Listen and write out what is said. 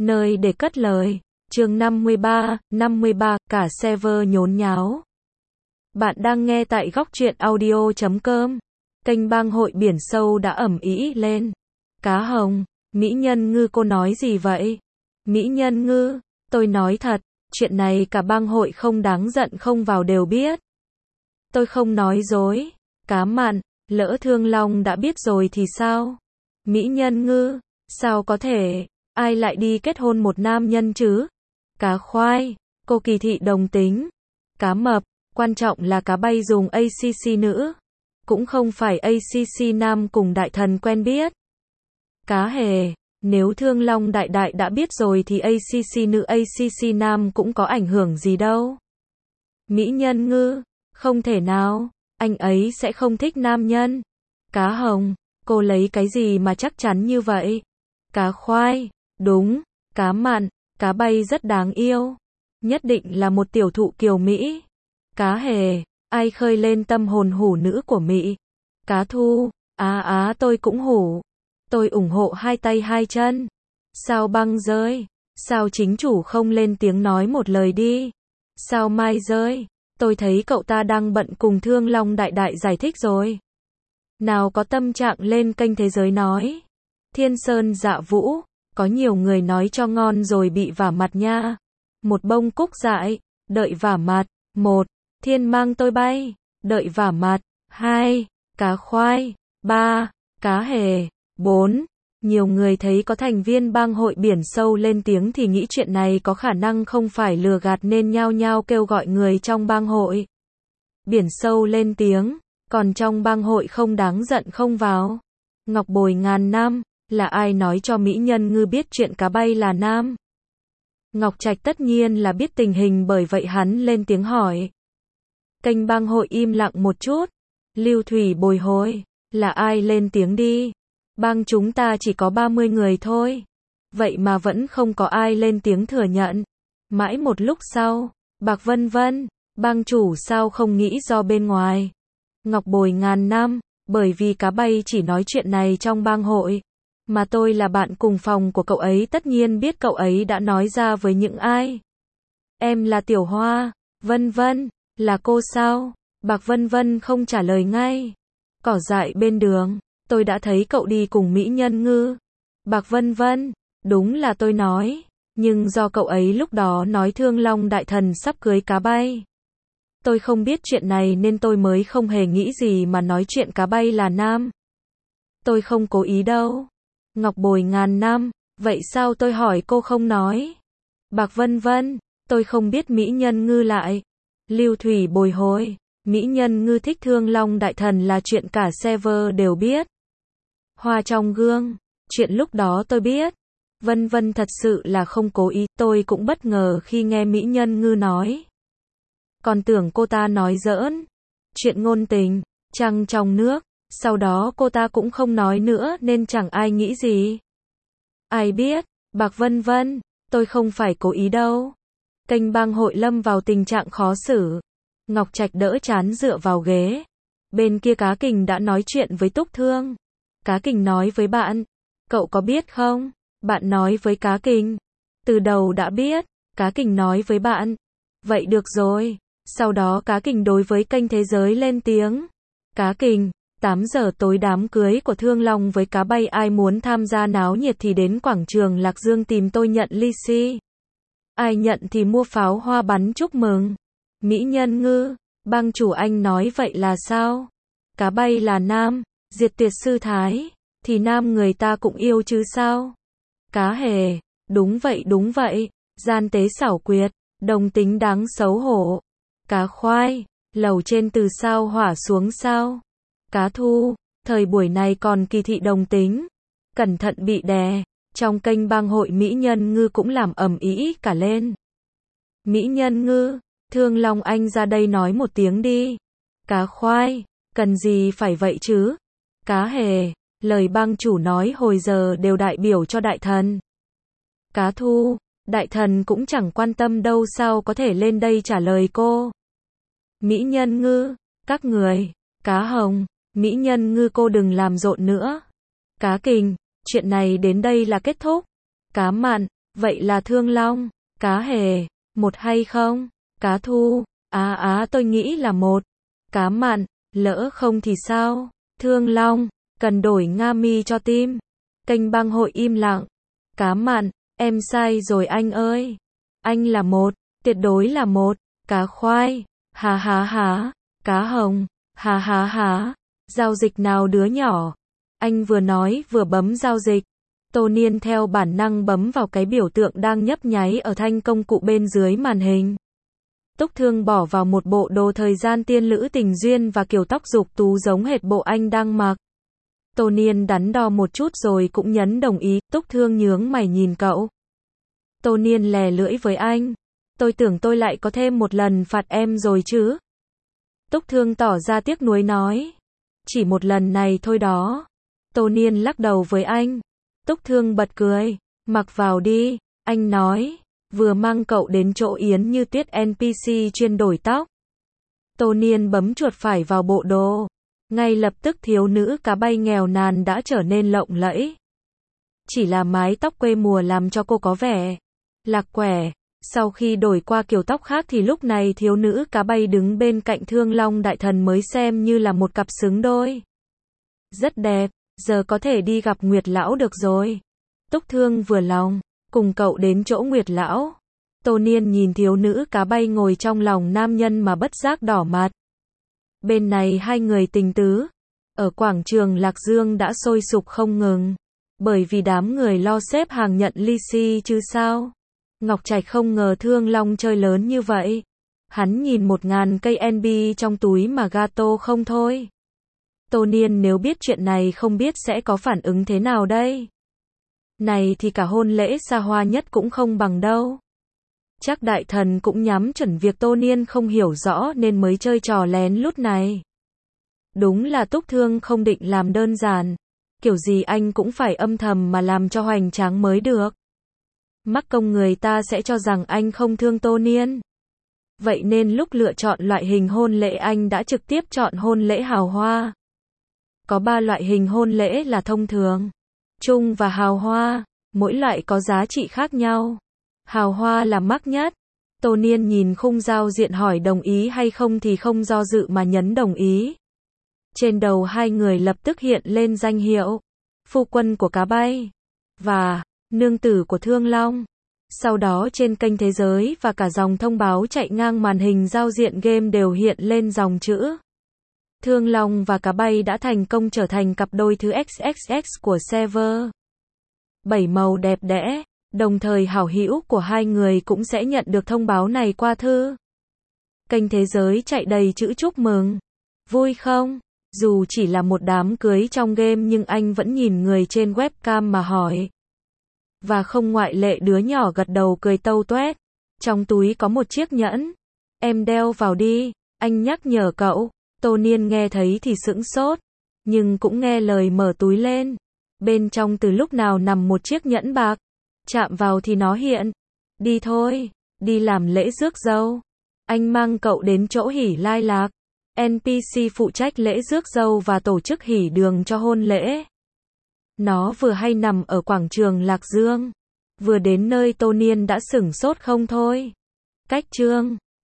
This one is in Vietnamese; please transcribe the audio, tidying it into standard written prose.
nơi để cất lời. Chương 53, cả server nhốn nháo. Bạn đang nghe tại góc truyện audio.com. Kênh bang hội biển sâu đã ầm ĩ lên. Cá hồng, Mỹ Nhân Ngư cô nói gì vậy? Mỹ Nhân Ngư, tôi nói thật, chuyện này cả bang hội không đáng giận không vào đều biết. Tôi không nói dối. Cá mặn, lỡ Thương Long đã biết rồi thì sao? Mỹ Nhân Ngư, sao có thể, ai lại đi kết hôn một nam nhân chứ? Cá khoai, cô kỳ thị đồng tính. Cá mập, quan trọng là cá bay dùng ACC nữ. Cũng không phải ACC nam cùng đại thần quen biết. Cá hề, nếu Thương Long đại đại đã biết rồi thì ACC nữ ACC nam cũng có ảnh hưởng gì đâu. Mỹ Nhân Ngư, không thể nào, anh ấy sẽ không thích nam nhân. Cá hồng, cô lấy cái gì mà chắc chắn như vậy? Cá khoai, đúng, cá mặn, cá bay rất đáng yêu. Nhất định là một tiểu thụ kiều Mỹ. Cá hề, ai khơi lên tâm hồn hủ nữ của Mỹ? Cá thu, tôi cũng hủ. Tôi ủng hộ hai tay hai chân. Sao băng rơi? Sao chính chủ không lên tiếng nói một lời đi? Sao mai rơi? Tôi thấy cậu ta đang bận cùng Thương Long đại đại giải thích rồi. Nào có tâm trạng lên kênh Thế Giới nói. Thiên Sơn Dạ Vũ, có nhiều người nói cho ngon rồi bị vả mặt nha. Một bông cúc dại, đợi vả mặt. 1. Thiên mang tôi bay, đợi vả mặt. 2. Cá khoai. 3. Cá hề. 4. Nhiều người thấy có thành viên bang hội biển sâu lên tiếng thì nghĩ chuyện này có khả năng không phải lừa gạt nên nhao nhao kêu gọi người trong bang hội biển sâu lên tiếng, còn trong bang hội không đáng giận không vào. Ngọc Bồi ngàn năm, là ai nói cho Mỹ Nhân Ngư biết chuyện cá bay là nam? Ngọc Trạch tất nhiên là biết tình hình bởi vậy hắn lên tiếng hỏi. Kênh bang hội im lặng một chút. Lưu Thủy bồi hồi, là ai lên tiếng đi? Bang chúng ta chỉ có 30 người thôi. Vậy mà vẫn không có ai lên tiếng thừa nhận. Mãi một lúc sau, Bạc Vân Vân, bang chủ sao không nghĩ do bên ngoài? Ngọc Bồi ngàn năm, bởi vì cá bay chỉ nói chuyện này trong bang hội. Mà tôi là bạn cùng phòng của cậu ấy tất nhiên biết cậu ấy đã nói ra với những ai. Em là Tiểu Hoa, Vân Vân, là cô sao? Bạc Vân Vân không trả lời ngay. Cỏ dại bên đường, tôi đã thấy cậu đi cùng Mỹ Nhân Ngư. Bạc Vân Vân, đúng là tôi nói, nhưng do cậu ấy lúc đó nói Thương Long đại thần sắp cưới cá bay. Tôi không biết chuyện này nên tôi mới không hề nghĩ gì mà nói chuyện cá bay là nam. Tôi không cố ý đâu. Ngọc Bồi ngàn năm, vậy sao tôi hỏi cô không nói? Bạc Vân Vân, tôi không biết Mỹ Nhân Ngư lại. Lưu Thủy bồi hồi, Mỹ Nhân Ngư thích Thương Long đại thần là chuyện cả server đều biết. Hoa trong gương, chuyện lúc đó tôi biết. Vân Vân thật sự là không cố ý, tôi cũng bất ngờ khi nghe Mỹ Nhân Ngư nói. Còn tưởng cô ta nói giỡn. Chuyện ngôn tình, trăng trong nước, sau đó cô ta cũng không nói nữa nên chẳng ai nghĩ gì. Ai biết, Bạc Vân Vân, tôi không phải cố ý đâu. Kênh bang hội lâm vào tình trạng khó xử. Ngọc Trạch đỡ chán dựa vào ghế. Bên kia Cá Kình đã nói chuyện với Túc Thương. Cá Kình nói với bạn, cậu có biết không? Bạn nói với Cá Kình. Từ đầu đã biết, Cá Kình nói với bạn. Vậy được rồi. Sau đó Cá Kình đối với kênh Thế Giới lên tiếng. Cá Kình, 8 giờ tối đám cưới của Thương Long với cá bay ai muốn tham gia náo nhiệt thì đến quảng trường Lạc Dương tìm tôi nhận ly xi. Ai nhận thì mua pháo hoa bắn chúc mừng. Mỹ Nhân Ngư, bang chủ anh nói vậy là sao? Cá bay là nam, diệt tuyệt sư thái, thì nam người ta cũng yêu chứ sao? Cá hề, đúng vậy, gian tế xảo quyệt, đồng tính đáng xấu hổ. Cá khoai, lầu trên từ sao hỏa xuống sao? Cá thu, thời buổi này còn kỳ thị đồng tính. Cẩn thận bị đè, trong kênh bang hội Mỹ Nhân Ngư cũng làm ầm ĩ cả lên. Mỹ Nhân Ngư, Thương Long anh ra đây nói một tiếng đi. Cá khoai, cần gì phải vậy chứ? Cá hề, lời bang chủ nói hồi giờ đều đại biểu cho đại thần. Cá thu, đại thần cũng chẳng quan tâm đâu sao có thể lên đây trả lời cô. Mỹ Nhân Ngư, các người. Cá hồng, Mỹ Nhân Ngư cô đừng làm rộn nữa. Cá Kình, chuyện này đến đây là kết thúc. Cá mặn, Vậy là Thương Long, cá hề, một hay không? Cá thu, tôi nghĩ là một. Cá mặn, lỡ không thì sao? Thương Long, cần đổi Nga mi cho team. Kênh bang hội im lặng. Cá mặn, em sai rồi anh ơi. Anh là một, tuyệt đối là một. Cá khoai, há há há. Cá hồng, há há há. Giao dịch nào đứa nhỏ? Anh vừa nói vừa bấm giao dịch. Tô Niên theo bản năng bấm vào cái biểu tượng đang nhấp nháy ở thanh công cụ bên dưới màn hình. Túc Thương bỏ vào một bộ đồ thời gian tiên lữ tình duyên và kiểu tóc dục tú giống hệt bộ anh đang mặc. Tô Niên đắn đo một chút rồi cũng nhấn đồng ý. Túc Thương nhướng mày nhìn cậu. Tô Niên lè lưỡi với anh. Tôi tưởng tôi lại có thêm một lần phạt em rồi chứ. Túc Thương tỏ ra tiếc nuối nói. Chỉ một lần này thôi đó. Tô Niên lắc đầu với anh. Túc Thương bật cười. Mặc vào đi, anh nói. Vừa mang cậu đến chỗ Yến Như Tuyết NPC chuyên đổi tóc. Tô Niên bấm chuột phải vào bộ đồ. Ngay lập tức thiếu nữ cá bay nghèo nàn đã trở nên lộng lẫy. Chỉ là mái tóc quê mùa làm cho cô có vẻ lạc quẻ. Sau khi đổi qua kiểu tóc khác thì lúc này thiếu nữ cá bay đứng bên cạnh Thương Long đại thần mới xem như là một cặp xứng đôi. Rất đẹp, giờ có thể đi gặp Nguyệt Lão được rồi. Túc Thương vừa lòng, cùng cậu đến chỗ Nguyệt Lão. Tô Niên nhìn thiếu nữ cá bay ngồi trong lòng nam nhân mà bất giác đỏ mặt. Bên này hai người tình tứ. Ở quảng trường Lạc Dương đã sôi sục không ngừng. Bởi vì đám người lo xếp hàng nhận ly xi chứ sao. Ngọc Trạch không ngờ Thương Long chơi lớn như vậy. Hắn nhìn 1000 cây NB trong túi mà gato không thôi. Tô Niên nếu biết chuyện này không biết sẽ có phản ứng thế nào đây. Này thì cả hôn lễ xa hoa nhất cũng không bằng đâu. Chắc đại thần cũng nhắm chuẩn việc Tô Niên không hiểu rõ nên mới chơi trò lén lút này. Đúng là Túc Thương không định làm đơn giản. Kiểu gì anh cũng phải âm thầm mà làm cho hoành tráng mới được. Mắc công người ta sẽ cho rằng anh không thương Tô Niên. Vậy nên lúc lựa chọn loại hình hôn lễ anh đã trực tiếp chọn hôn lễ hào hoa. Có 3 loại hình hôn lễ là thông thường, chung và hào hoa. Mỗi loại có giá trị khác nhau. Hào hoa là mắc nhất. Tô Niên nhìn khung giao diện hỏi đồng ý hay không thì không do dự mà nhấn đồng ý. Trên đầu hai người lập tức hiện lên danh hiệu phu quân của cá bay và nương tử của Thương Long. Sau đó trên kênh thế giới và cả dòng thông báo chạy ngang màn hình giao diện game đều hiện lên dòng chữ Thương Long và cá bay đã thành công trở thành cặp đôi thứ XXX của server. 7 màu đẹp đẽ, đồng thời hảo hữu của hai người cũng sẽ nhận được thông báo này qua thư. Kênh thế giới chạy đầy chữ chúc mừng. Vui không? Dù chỉ là một đám cưới trong game nhưng anh vẫn nhìn người trên webcam mà hỏi. Và không ngoại lệ đứa nhỏ gật đầu cười tâu toét. Trong túi có một chiếc nhẫn. Em đeo vào đi, anh nhắc nhở cậu. Tô Niên nghe thấy thì sững sốt, nhưng cũng nghe lời mở túi lên. Bên trong từ lúc nào nằm một chiếc nhẫn bạc. Chạm vào thì nó hiện. Đi thôi, đi làm lễ rước dâu. Anh mang cậu đến chỗ hỉ lai lạc. NPC phụ trách lễ rước dâu và tổ chức hỉ đường cho hôn lễ. Nó vừa hay nằm ở quảng trường Lạc Dương. Vừa đến nơi Tô Niên đã sửng sốt không thôi. Cách chương